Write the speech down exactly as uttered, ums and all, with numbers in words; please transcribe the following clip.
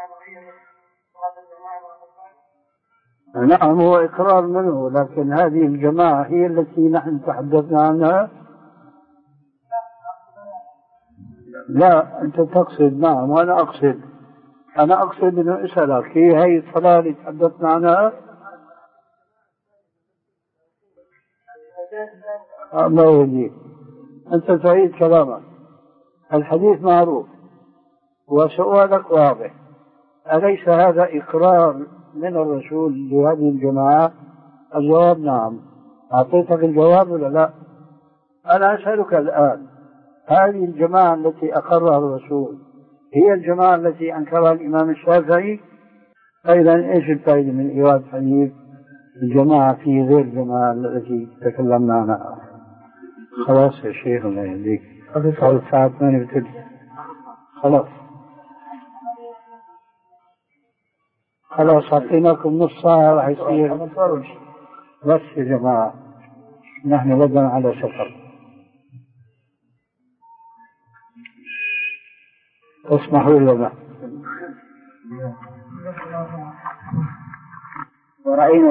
نعم هو إقرار منه، لكن هذه الجماعة هي التي نحن تحدثنا عنها. لا أنت تقصد، نعم وأنا أقصد، أنا أقصد أنه أسألك هي هي الصلاة اللي تحدثنا عنها. ما يجيب أنت تعيد كلامك، الحديث معروف وسؤالك واضح، أليس هذا إقرار من الرسول لهذه الجماعة؟ الجواب نعم. أعطيتك الجواب ولا لا؟ أنا أسألك الآن، هذه الجماعة التي أقرها الرسول هي الجماعة التي أنكرها الإمام الشافعي؟ أيضا إيش الفائدة من إيراد حديث الجماعة في غير الجماعة التي تكلمنا عنها؟ خلاص يا شيخ الله يهديك، صار الساعة ثمانية وثلث خلاص خلاص أعطيناكم نص ساعة راح يصير بس يا جماعة نحن غدا على سفر، اسمحوا لنا. ورأينا